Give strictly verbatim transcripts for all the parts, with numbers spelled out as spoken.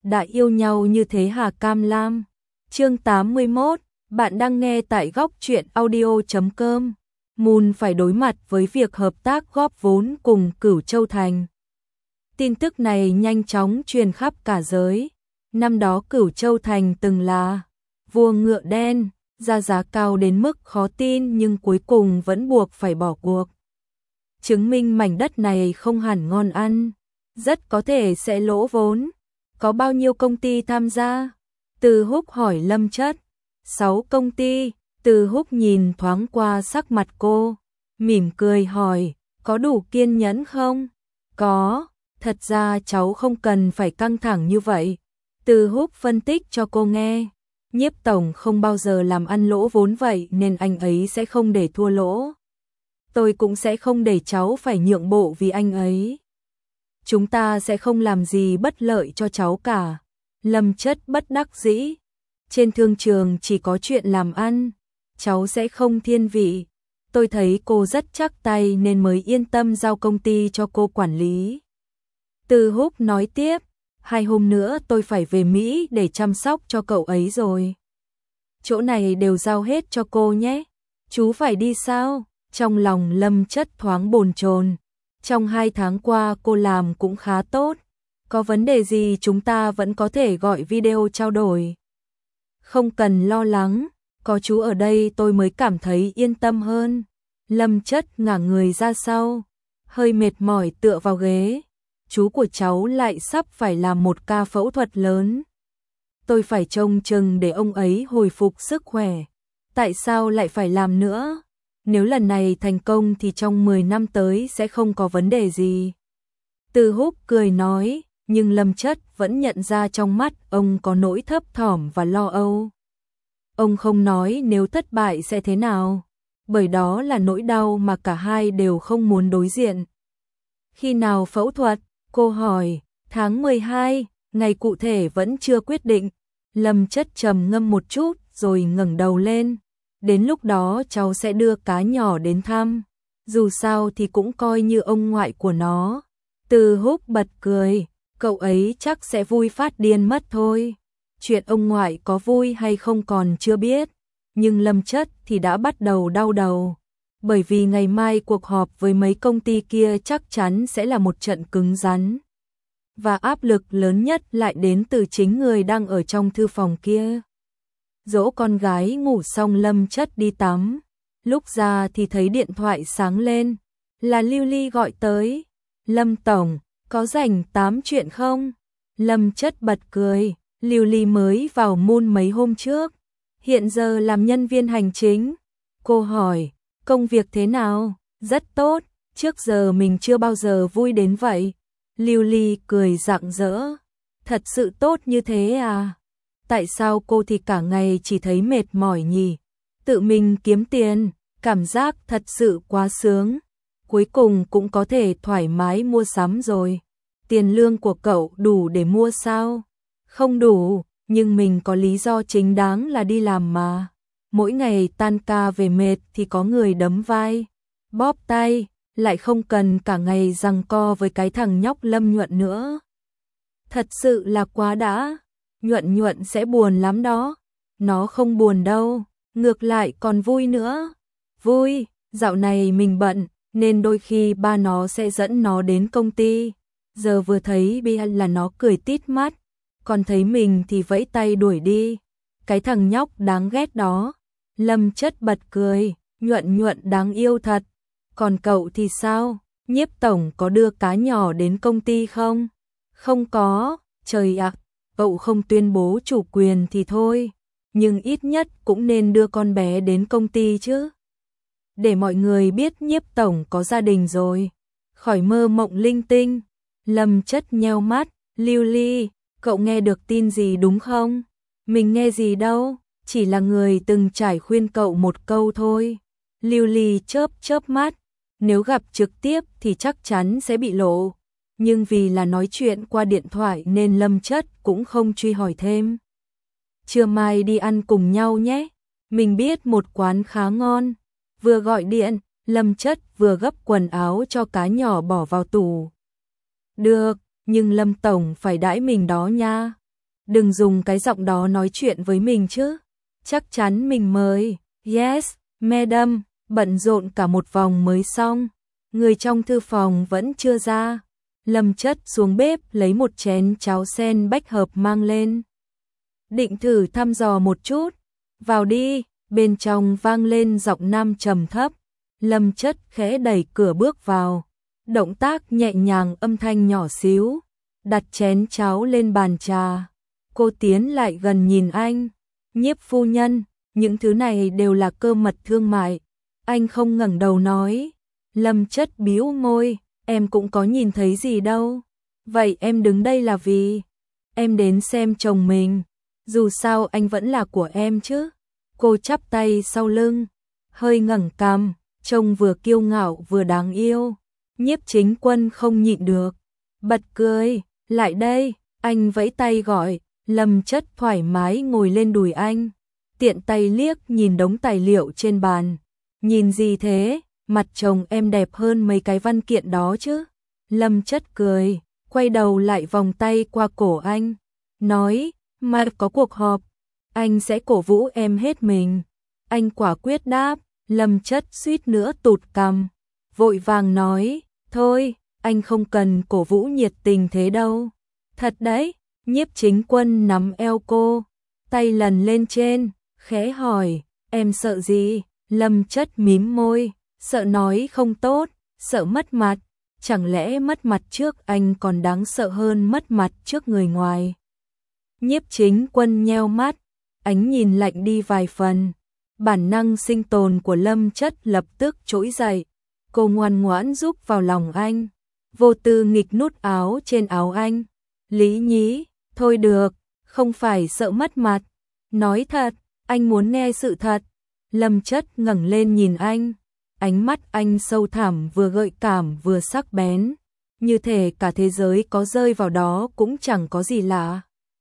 đã yêu nhau như thế hả Cam Lam? Chương tám mươi mốt, bạn đang nghe tại góc truyện audio chấm com. Moon phải đối mặt với việc hợp tác góp vốn cùng Cửu Châu Thành. Tin tức này nhanh chóng truyền khắp cả giới. Năm đó Cửu Châu Thành từng là vua ngựa đen, ra giá cao đến mức khó tin nhưng cuối cùng vẫn buộc phải bỏ cuộc. Chứng minh mảnh đất này không hẳn ngon ăn, rất có thể sẽ lỗ vốn. Có bao nhiêu công ty tham gia? Từ Húc hỏi Lâm Chất. Sáu công ty. Từ Húc nhìn thoáng qua sắc mặt cô, mỉm cười hỏi, có đủ kiên nhẫn không? Có, thật ra cháu không cần phải căng thẳng như vậy. Từ Húc phân tích cho cô nghe. Nhiếp tổng không bao giờ làm ăn lỗ vốn vậy nên anh ấy sẽ không để thua lỗ. Tôi cũng sẽ không để cháu phải nhượng bộ vì anh ấy. Chúng ta sẽ không làm gì bất lợi cho cháu cả. Lâm Chất bất đắc dĩ. Trên thương trường chỉ có chuyện làm ăn, cháu sẽ không thiên vị. Tôi thấy cô rất chắc tay nên mới yên tâm giao công ty cho cô quản lý. Từ Húc nói tiếp, hai hôm nữa tôi phải về Mỹ để chăm sóc cho cậu ấy rồi. Chỗ này đều giao hết cho cô nhé. Chú phải đi sao? Trong lòng Lâm Chất thoáng bồn chồn. Trong hai tháng qua cô làm cũng khá tốt. Có vấn đề gì chúng ta vẫn có thể gọi video trao đổi. Không cần lo lắng, có chú ở đây tôi mới cảm thấy yên tâm hơn. Lâm Chất ngả người ra sau, hơi mệt mỏi tựa vào ghế. Chú của cháu lại sắp phải làm một ca phẫu thuật lớn. Tôi phải trông chừng để ông ấy hồi phục sức khỏe. Tại sao lại phải làm nữa? Nếu lần này thành công thì trong mười năm tới sẽ không có vấn đề gì. Từ Húc cười nói, nhưng Lâm Chất vẫn nhận ra trong mắt ông có nỗi thấp thỏm và lo âu. Ông không nói nếu thất bại sẽ thế nào, bởi đó là nỗi đau mà cả hai đều không muốn đối diện. Khi nào phẫu thuật? Cô hỏi. Tháng mười hai, ngày cụ thể vẫn chưa quyết định. Lâm Chất trầm ngâm một chút rồi ngẩng đầu lên. Đến lúc đó cháu sẽ đưa cá nhỏ đến thăm. Dù sao thì cũng coi như ông ngoại của nó. Từ Húc bật cười. Cậu ấy chắc sẽ vui phát điên mất thôi. Chuyện ông ngoại có vui hay không còn chưa biết. Nhưng Lâm Chất thì đã bắt đầu đau đầu. Bởi vì ngày mai cuộc họp với mấy công ty kia chắc chắn sẽ là một trận cứng rắn. Và áp lực lớn nhất lại đến từ chính người đang ở trong thư phòng kia. Dỗ con gái ngủ xong Lâm Chất đi tắm. Lúc ra thì thấy điện thoại sáng lên. Là Lưu Ly gọi tới. Lâm Tổng, có rảnh tám chuyện không? Lâm Chất bật cười. Lưu Ly mới vào Moon mấy hôm trước. Hiện giờ làm nhân viên hành chính. Cô hỏi, công việc thế nào? Rất tốt, trước giờ mình chưa bao giờ vui đến vậy. Lưu Ly cười rạng rỡ. Thật sự tốt như thế à? Tại sao cô thì cả ngày chỉ thấy mệt mỏi nhỉ? Tự mình kiếm tiền, cảm giác thật sự quá sướng. Cuối cùng cũng có thể thoải mái mua sắm rồi. Tiền lương của cậu đủ để mua sao? Không đủ, nhưng mình có lý do chính đáng là đi làm mà. Mỗi ngày tan ca về mệt thì có người đấm vai, bóp tay, lại không cần cả ngày giằng co với cái thằng nhóc Lâm Nhuận nữa. Thật sự là quá đã. Nhuận Nhuận sẽ buồn lắm đó. Nó không buồn đâu, ngược lại còn vui nữa. Vui, dạo này mình bận, nên đôi khi ba nó sẽ dẫn nó đến công ty. Giờ vừa thấy Bia là nó cười tít mắt, còn thấy mình thì vẫy tay đuổi đi. Cái thằng nhóc đáng ghét đó. Lâm Chất bật cười, Nhuận Nhuận đáng yêu thật. Còn cậu thì sao? Nhiếp tổng có đưa cá nhỏ đến công ty không? Không có, trời ạ, cậu không tuyên bố chủ quyền thì thôi, nhưng ít nhất cũng nên đưa con bé đến công ty chứ. Để mọi người biết Nhiếp tổng có gia đình rồi. Khỏi mơ mộng linh tinh. Lâm Chất nheo mắt, Lưu Ly, cậu nghe được tin gì đúng không? Mình nghe gì đâu, chỉ là người từng trải khuyên cậu một câu thôi. Lưu Ly chớp chớp mắt, nếu gặp trực tiếp thì chắc chắn sẽ bị lộ. Nhưng vì là nói chuyện qua điện thoại nên Lâm Chất cũng không truy hỏi thêm. Trưa mai đi ăn cùng nhau nhé. Mình biết một quán khá ngon. Vừa gọi điện, Lâm Chất vừa gấp quần áo cho cá nhỏ bỏ vào tủ. Được, nhưng Lâm Tổng phải đãi mình đó nha. đừng dùng cái giọng đó nói chuyện với mình chứ. Chắc chắn mình mời. Yes, madam, bận rộn cả một vòng mới xong. Người trong thư phòng vẫn chưa ra. Lâm Chất xuống bếp lấy một chén cháo sen bách hợp mang lên. Định thử thăm dò một chút. Vào đi, bên trong vang lên giọng nam trầm thấp. Lâm Chất khẽ đẩy cửa bước vào. Động tác nhẹ nhàng, âm thanh nhỏ xíu. Đặt chén cháo lên bàn trà. Cô tiến lại gần nhìn anh. Nhiếp phu nhân, những thứ này đều là cơ mật thương mại. Anh không ngẩng đầu nói. Lâm Chất bĩu môi, em cũng có nhìn thấy gì đâu. Vậy em đứng đây là vì em đến xem chồng mình. Dù sao anh vẫn là của em chứ. Cô chắp tay sau lưng, hơi ngẩng cằm, trông vừa kiêu ngạo vừa đáng yêu. Nhiếp Chính Quân không nhịn được, bật cười. Lại đây, anh vẫy tay gọi. Lâm Chất thoải mái ngồi lên đùi anh, tiện tay liếc nhìn đống tài liệu trên bàn. Nhìn gì thế, mặt chồng em đẹp hơn mấy cái văn kiện đó chứ. Lâm Chất cười, quay đầu lại vòng tay qua cổ anh, nói, mai có cuộc họp, anh sẽ cổ vũ em hết mình. Anh quả quyết đáp. Lâm Chất suýt nữa tụt cằm, vội vàng nói, thôi, anh không cần cổ vũ nhiệt tình thế đâu. Thật đấy. Nhiếp Chính Quân nắm eo cô, tay lần lên trên, khẽ hỏi, em sợ gì? Lâm Chất mím môi, sợ nói không tốt, sợ mất mặt. Chẳng lẽ mất mặt trước anh còn đáng sợ hơn mất mặt trước người ngoài? Nhiếp Chính Quân nheo mắt, ánh nhìn lạnh đi vài phần. Bản năng sinh tồn của Lâm Chất lập tức trỗi dậy. Cô ngoan ngoãn giúp vào lòng anh, vô tư nghịch nút áo trên áo anh. Lý nhí, thôi được, không phải sợ mất mặt. Nói thật, anh muốn nghe sự thật. Lâm Chất ngẩng lên nhìn anh, ánh mắt anh sâu thẳm, vừa gợi cảm vừa sắc bén, như thể cả thế giới có rơi vào đó cũng chẳng có gì lạ.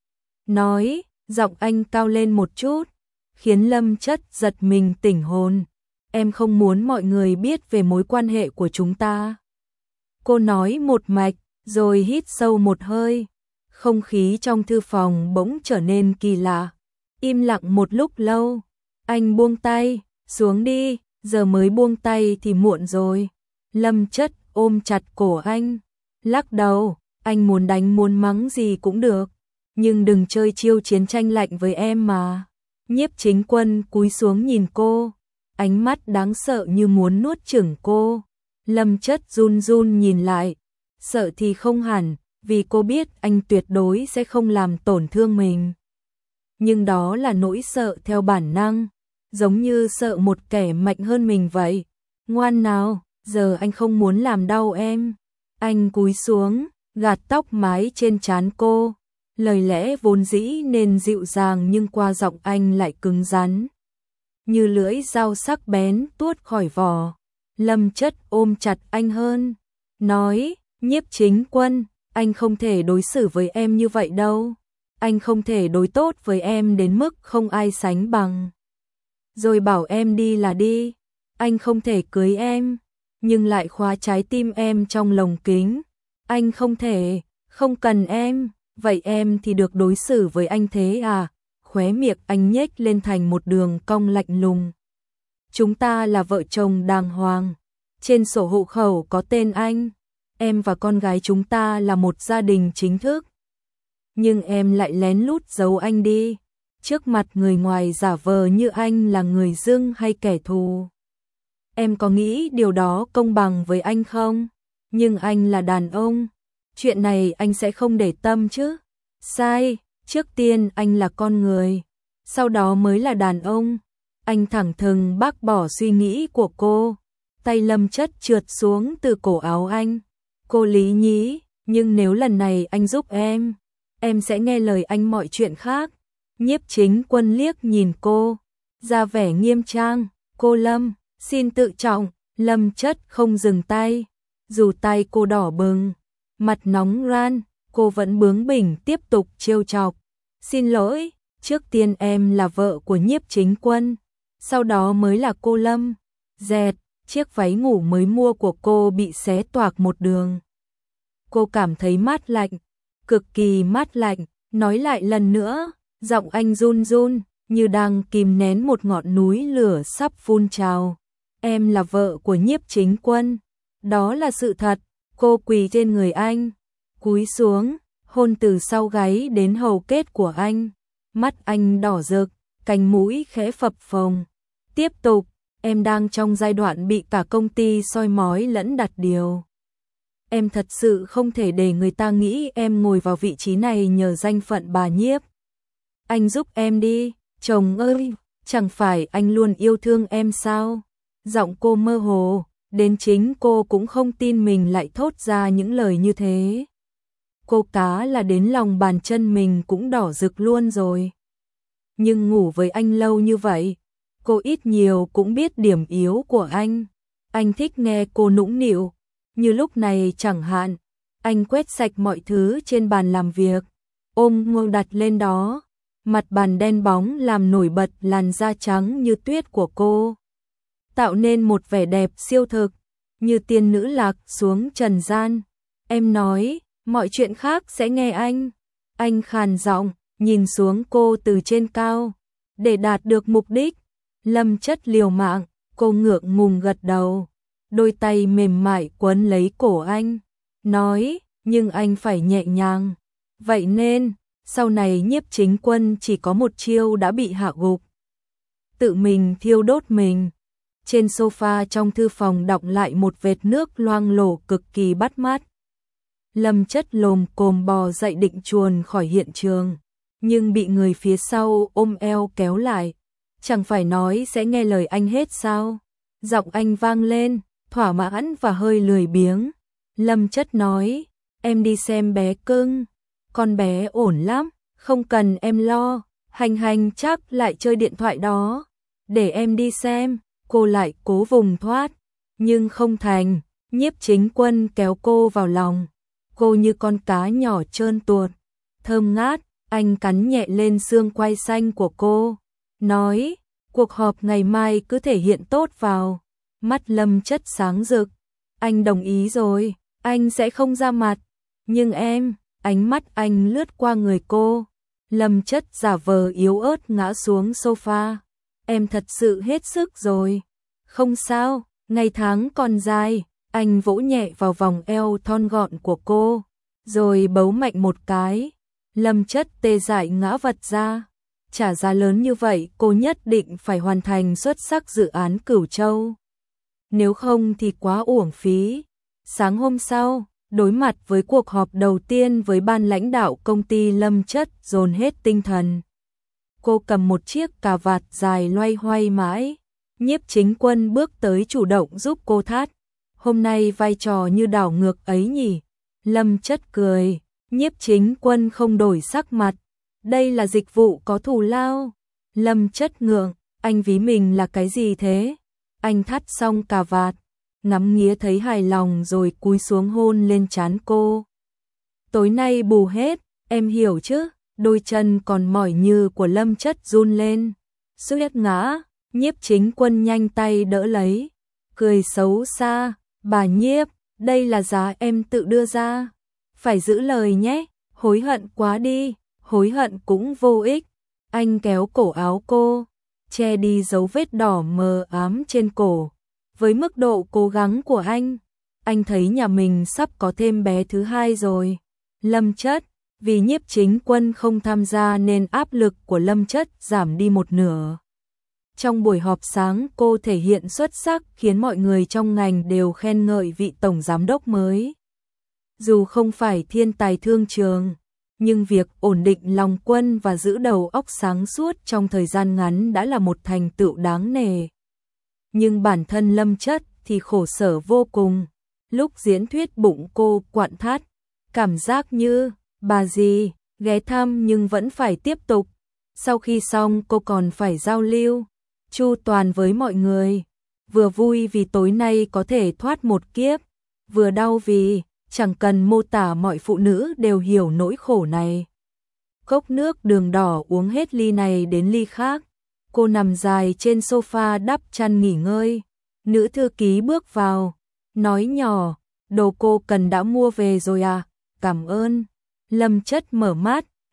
Nói, giọng anh cao lên một chút, khiến Lâm Chất giật mình tỉnh hồn. Em không muốn mọi người biết về mối quan hệ của chúng ta. Cô nói một mạch, rồi hít sâu một hơi. Không khí trong thư phòng bỗng trở nên kỳ lạ. Im lặng một lúc lâu. Anh buông tay, xuống đi, giờ mới buông tay thì muộn rồi. Lâm Chất ôm chặt cổ anh, lắc đầu, anh muốn đánh muốn mắng gì cũng được, nhưng đừng chơi chiêu chiến tranh lạnh với em mà. Nhiếp Chính Quân cúi xuống nhìn cô, ánh mắt đáng sợ như muốn nuốt chửng cô. Lâm Chất run run nhìn lại, sợ thì không hẳn, vì cô biết anh tuyệt đối sẽ không làm tổn thương mình. Nhưng đó là nỗi sợ theo bản năng, giống như sợ một kẻ mạnh hơn mình vậy. Ngoan nào, giờ anh không muốn làm đau em. Anh cúi xuống, gạt tóc mái trên trán cô. Lời lẽ vốn dĩ nên dịu dàng nhưng qua giọng anh lại cứng rắn, như lưỡi dao sắc bén tuốt khỏi vỏ. Lâm Chất ôm chặt anh hơn, nói, Nhiếp Chính Quân, anh không thể đối xử với em như vậy đâu. Anh không thể đối tốt với em đến mức không ai sánh bằng. Rồi bảo em đi là đi. Anh không thể cưới em, nhưng lại khóa trái tim em trong lồng kính. Anh không thể, không cần em, vậy em thì được đối xử với anh thế à? Khóe miệng anh nhếch lên thành một đường cong lạnh lùng. Chúng ta là vợ chồng đàng hoàng. Trên sổ hộ khẩu có tên anh. Em và con gái chúng ta là một gia đình chính thức. Nhưng em lại lén lút giấu anh đi. Trước mặt người ngoài giả vờ như anh là người dưng hay kẻ thù. Em có nghĩ điều đó công bằng với anh không? Nhưng anh là đàn ông. Chuyện này anh sẽ không để tâm chứ? Sai, trước tiên anh là con người, sau đó mới là đàn ông. Anh thẳng thừng bác bỏ suy nghĩ của cô. Tay Lâm Chất trượt xuống từ cổ áo anh. Cô Lý nhí, nhưng nếu lần này anh giúp em, em sẽ nghe lời anh mọi chuyện khác. Nhiếp Chính Quân liếc nhìn cô, ra vẻ nghiêm trang. Cô Lâm, xin tự trọng. Lâm Chất không dừng tay, dù tay cô đỏ bừng, mặt nóng ran, cô vẫn bướng bỉnh tiếp tục trêu chọc. Xin lỗi, trước tiên em là vợ của Nhiếp Chính Quân, sau đó mới là cô Lâm. Dẹt, chiếc váy ngủ mới mua của cô bị xé toạc một đường. Cô cảm thấy mát lạnh, cực kỳ mát lạnh, Nói lại lần nữa, giọng anh run run, như đang kìm nén một ngọn núi lửa sắp phun trào. Em là vợ của Nhiếp Chính Quân. Đó là sự thật. Cô quỳ trên người anh, cúi xuống, hôn từ sau gáy đến hầu kết của anh. Mắt anh đỏ rực, cánh mũi khẽ phập phồng. Tiếp tục, em đang trong giai đoạn bị cả công ty soi mói lẫn đặt điều. Em thật sự không thể để người ta nghĩ em ngồi vào vị trí này nhờ danh phận bà Nhiếp. Anh giúp em đi, chồng ơi, chẳng phải anh luôn yêu thương em sao? Giọng cô mơ hồ, đến chính cô cũng không tin mình lại thốt ra những lời như thế. Cô cá là đến lòng bàn chân mình cũng đỏ rực luôn rồi. Nhưng ngủ với anh lâu như vậy, cô ít nhiều cũng biết điểm yếu của anh. Anh thích nghe cô nũng nịu, như lúc này chẳng hạn. Anh quét sạch mọi thứ trên bàn làm việc, ôm ngô đặt lên đó. Mặt bàn đen bóng làm nổi bật làn da trắng như tuyết của cô, tạo nên một vẻ đẹp siêu thực, như tiên nữ lạc xuống trần gian. Em nói, mọi chuyện khác sẽ nghe anh. Anh khàn giọng, nhìn xuống cô từ trên cao. Để đạt được mục đích, Lâm Chất liều mạng, cô ngượng ngùng gật đầu. Đôi tay mềm mại quấn lấy cổ anh, nói, nhưng anh phải nhẹ nhàng. Vậy nên, sau này Nhiếp Chính Quân chỉ có một chiêu đã bị hạ gục. Tự mình thiêu đốt mình. Trên sofa trong thư phòng đọng lại một vệt nước loang lổ cực kỳ bắt mắt. Lâm Chất lồm cồm bò dậy định chuồn khỏi hiện trường, nhưng bị người phía sau ôm eo kéo lại. Chẳng phải nói sẽ nghe lời anh hết sao? Giọng anh vang lên, thỏa mãn và hơi lười biếng. Lâm Chất nói, em đi xem bé cưng. Con bé ổn lắm, không cần em lo. Hành hành chắc lại chơi điện thoại đó. Để em đi xem. Cô lại cố vùng thoát, nhưng không thành. Nhiếp Chính Quân kéo cô vào lòng. Cô như con cá nhỏ trơn tuột, thơm ngát. Anh cắn nhẹ lên xương quai xanh của cô, nói, cuộc họp ngày mai cứ thể hiện tốt vào. Mắt Lâm Chất sáng rực. Anh đồng ý rồi, anh sẽ không ra mặt. Nhưng em, ánh mắt anh lướt qua người cô. Lâm Chất giả vờ yếu ớt ngã xuống sofa. Em thật sự hết sức rồi. Không sao, ngày tháng còn dài. Anh vỗ nhẹ vào vòng eo thon gọn của cô, rồi bấu mạnh một cái. Lâm Chất tê dại ngã vật ra. Trả giá lớn như vậy cô nhất định phải hoàn thành xuất sắc dự án Cửu Châu. Nếu không thì quá uổng phí. Sáng hôm sau, đối mặt với cuộc họp đầu tiên với ban lãnh đạo công ty, Lâm Chất dồn hết tinh thần. Cô cầm một chiếc cà vạt dài loay hoay mãi. Nhiếp Chính Quân bước tới chủ động giúp cô thắt. Hôm nay vai trò như đảo ngược ấy nhỉ? Lâm Chất cười. Nhiếp Chính Quân không đổi sắc mặt. Đây là dịch vụ có thù lao. Lâm Chất ngượng. Anh ví mình là cái gì thế? Anh thắt xong cà vạt, ngắm nghía thấy hài lòng rồi cúi xuống hôn lên trán cô. Tối nay bù hết, em hiểu chứ? Đôi chân còn mỏi như của Lâm Chất run lên. Suýt ngã. Nhiếp Chính Quân nhanh tay đỡ lấy, cười xấu xa. Bà Nhiếp, đây là giá em tự đưa ra. Phải giữ lời nhé, hối hận quá đi. Hối hận cũng vô ích. Anh kéo cổ áo cô, che đi dấu vết đỏ mờ ám trên cổ. Với mức độ cố gắng của anh, anh thấy nhà mình sắp có thêm bé thứ hai rồi. Lâm Chất, vì Nhiếp Chính Quân không tham gia nên áp lực của Lâm Chất giảm đi một nửa. Trong buổi họp sáng cô thể hiện xuất sắc khiến mọi người trong ngành đều khen ngợi vị tổng giám đốc mới. Dù không phải thiên tài thương trường, nhưng việc ổn định lòng quân và giữ đầu óc sáng suốt trong thời gian ngắn đã là một thành tựu đáng nể. Nhưng bản thân Lâm Chất thì khổ sở vô cùng. Lúc diễn thuyết bụng cô quặn thắt, cảm giác như bà dì ghé thăm nhưng vẫn phải tiếp tục. Sau khi xong cô còn phải giao lưu chu toàn với mọi người. Vừa vui vì tối nay có thể thoát một kiếp, vừa đau vì chẳng cần mô tả mọi phụ nữ đều hiểu nỗi khổ này. Cốc nước đường đỏ uống hết ly này đến ly khác. Cô nằm dài trên sofa đắp chăn nghỉ ngơi. Nữ thư ký bước vào, nói nhỏ, đồ cô cần đã mua về rồi à? Cảm ơn. Lâm Chất mở mắt,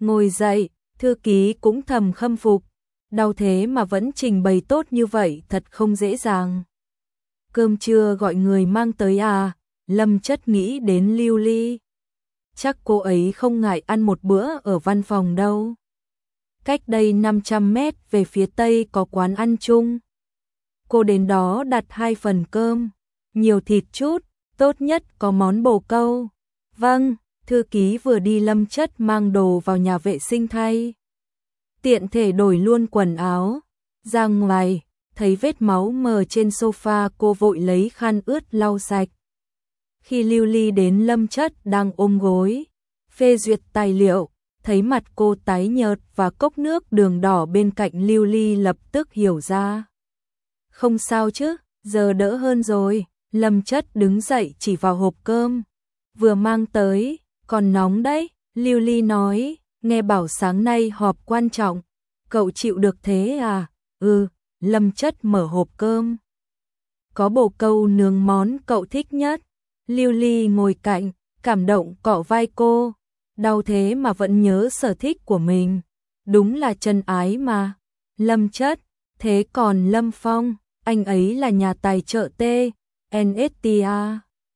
Ngồi dậy, thư ký cũng thầm khâm phục. Đau thế mà vẫn trình bày tốt như vậy thật không dễ dàng. Cơm trưa gọi người mang tới à? Lâm Chất nghĩ đến Lưu Ly. Chắc cô ấy không ngại ăn một bữa ở văn phòng đâu. Cách đây năm trăm mét về phía tây có quán ăn chung. Cô đến đó đặt hai phần cơm, nhiều thịt chút, tốt nhất có món bồ câu. Vâng, thư ký vừa đi Lâm Chất mang đồ vào nhà vệ sinh thay. Tiện thể đổi luôn quần áo. Ra ngoài, thấy vết máu mờ trên sofa, cô vội lấy khăn ướt lau sạch. Khi Lưu Ly đến, Lâm Chất đang ôm gối, phê duyệt tài liệu, thấy mặt cô tái nhợt và cốc nước đường đỏ bên cạnh Lưu Ly lập tức hiểu ra. Không sao chứ, giờ đỡ hơn rồi. Lâm Chất đứng dậy chỉ vào hộp cơm vừa mang tới, còn nóng đấy. Lưu Ly nói, nghe bảo sáng nay họp quan trọng, cậu chịu được thế à? Ừ. Lâm Chất mở hộp cơm, có bồ câu nướng, món cậu thích nhất. Lưu Ly ngồi cạnh, cảm động cọ vai cô, đau thế mà vẫn nhớ sở thích của mình, đúng là chân ái mà. Lâm Chất, thế còn Lâm Phong, anh ấy là nhà tài trợ T N S T A.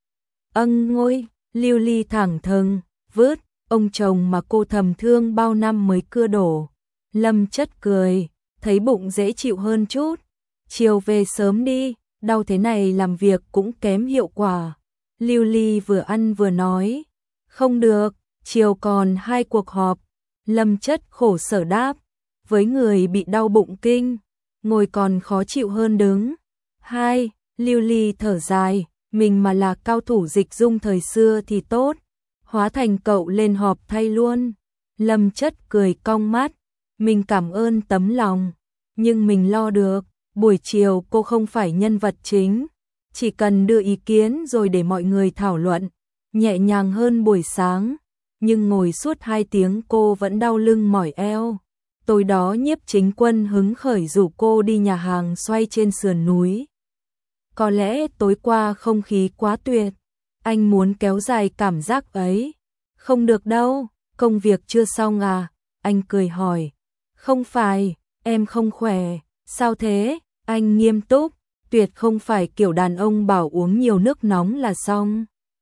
Âng ngôi, Lưu Ly thẳng thừng vứt ông chồng mà cô thầm thương bao năm mới cưa đổ. Lâm Chất cười, thấy bụng dễ chịu hơn chút. Chiều về sớm đi, đau thế này làm việc cũng kém hiệu quả. Lưu Ly vừa ăn vừa nói, không được, chiều còn hai cuộc họp. Lâm Chất khổ sở đáp, với người bị đau bụng kinh, ngồi còn khó chịu hơn đứng. Hai, Lưu Ly thở dài, mình mà là cao thủ dịch dung thời xưa thì tốt, hóa thành cậu lên họp thay luôn. Lâm Chất cười cong mắt, mình cảm ơn tấm lòng, nhưng mình lo được. Buổi chiều cô không phải nhân vật chính, chỉ cần đưa ý kiến rồi để mọi người thảo luận, nhẹ nhàng hơn buổi sáng. Nhưng ngồi suốt hai tiếng cô vẫn đau lưng mỏi eo. Tối đó Nhiếp Chính Quân hứng khởi rủ cô đi nhà hàng xoay trên sườn núi. Có lẽ tối qua không khí quá tuyệt, anh muốn kéo dài cảm giác ấy. Không được đâu, công việc chưa xong à? Anh cười hỏi. Không phải, em không khỏe. Sao thế? Anh nghiêm túc, tuyệt không phải kiểu đàn ông bảo uống nhiều nước nóng là xong.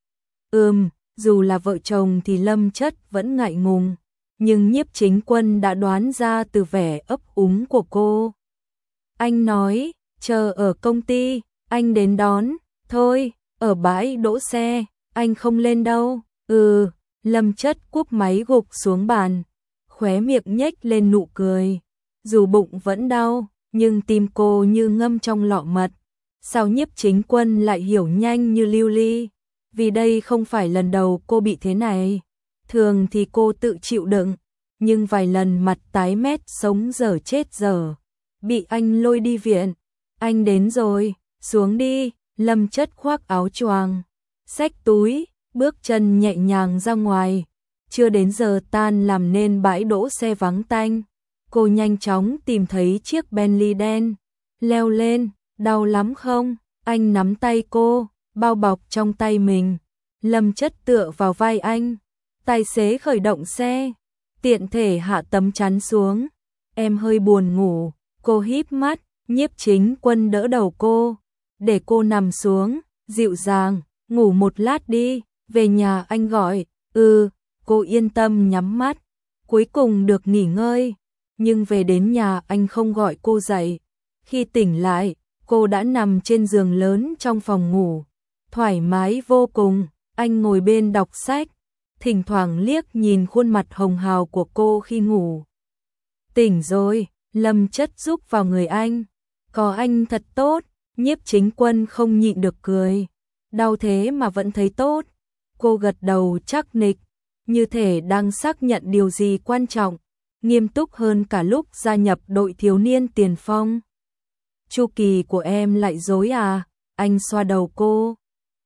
Ừm, dù là vợ chồng thì Lâm Chất vẫn ngại ngùng, nhưng Nhiếp Chính Quân đã đoán ra từ vẻ ấp úng của cô. Anh nói, chờ ở công ty, anh đến đón. Thôi, ở bãi đỗ xe, anh không lên đâu. Ừ, Lâm Chất cúp máy gục xuống bàn, khóe miệng nhếch lên nụ cười. Dù bụng vẫn đau, nhưng tim cô như ngâm trong lọ mật. Sao Nhiếp Chính Quân lại hiểu nhanh như Lưu Ly? Vì đây không phải lần đầu cô bị thế này. Thường thì cô tự chịu đựng, nhưng vài lần mặt tái mét sống dở chết dở, bị anh lôi đi viện. Anh đến rồi, xuống đi. Lâm Chất khoác áo choàng, xách túi, bước chân nhẹ nhàng ra ngoài. Chưa đến giờ tan làm nên bãi đỗ xe vắng tanh. Cô nhanh chóng tìm thấy chiếc Bentley đen, leo lên. Đau lắm không? Anh nắm tay cô, bao bọc trong tay mình. Lâm Chất tựa vào vai anh. Tài xế khởi động xe, tiện thể hạ tấm chắn xuống. Em hơi buồn ngủ. Cô híp mắt. Nhiếp Chính Quân đỡ đầu cô, để cô nằm xuống, dịu dàng. Ngủ một lát đi, về nhà anh gọi. Ừ, cô yên tâm nhắm mắt. Cuối cùng được nghỉ ngơi. Nhưng về đến nhà anh không gọi cô dậy. Khi tỉnh lại, cô đã nằm trên giường lớn trong phòng ngủ, thoải mái vô cùng. Anh ngồi bên đọc sách, thỉnh thoảng liếc nhìn khuôn mặt hồng hào của cô khi ngủ. Tỉnh rồi, Lâm Chất giúp vào người anh. Có anh thật tốt. Nhiếp Chính Quân không nhịn được cười. Đau thế mà vẫn thấy tốt. Cô gật đầu chắc nịch, như thể đang xác nhận điều gì quan trọng, nghiêm túc hơn cả lúc gia nhập đội thiếu niên tiền phong. Chu kỳ của em lại rối à? Anh xoa đầu cô,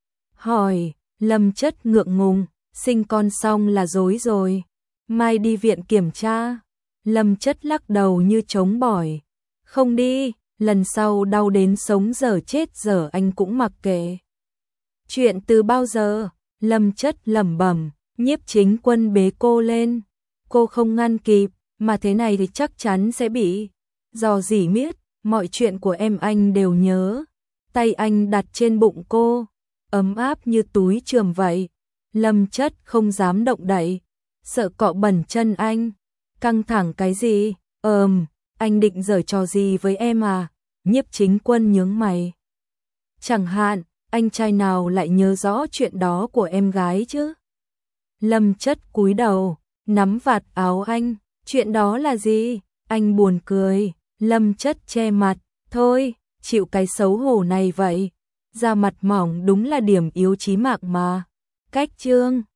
hỏi. Lâm Chất ngượng ngùng, sinh con xong là rối rồi. Mai đi viện kiểm tra. Lâm Chất lắc đầu như chống bỏi. Không đi, lần sau đau đến sống dở chết dở anh cũng mặc kệ. Chuyện từ bao giờ? Lâm Chất lẩm bẩm. Nhiếp Chính Quân bế cô lên, cô không ngăn kịp, mà thế này thì chắc chắn sẽ bị dò dỉ miết, mọi chuyện của em anh đều nhớ. Tay anh đặt trên bụng cô, ấm áp như túi chườm vậy. Lâm Chất không dám động đậy, sợ cọ bẩn chân anh. Căng thẳng cái gì? Ờm, anh định giở trò gì với em à? Nhiếp Chính Quân nhướng mày. Chẳng hạn, anh trai nào lại nhớ rõ chuyện đó của em gái chứ? Lâm Chất cúi đầu, nắm vạt áo anh. Chuyện đó là gì? Anh buồn cười. Lâm Chất che mặt. Thôi, chịu cái xấu hổ này vậy. Da mặt mỏng đúng là điểm yếu chí mạng mà. Cách Trương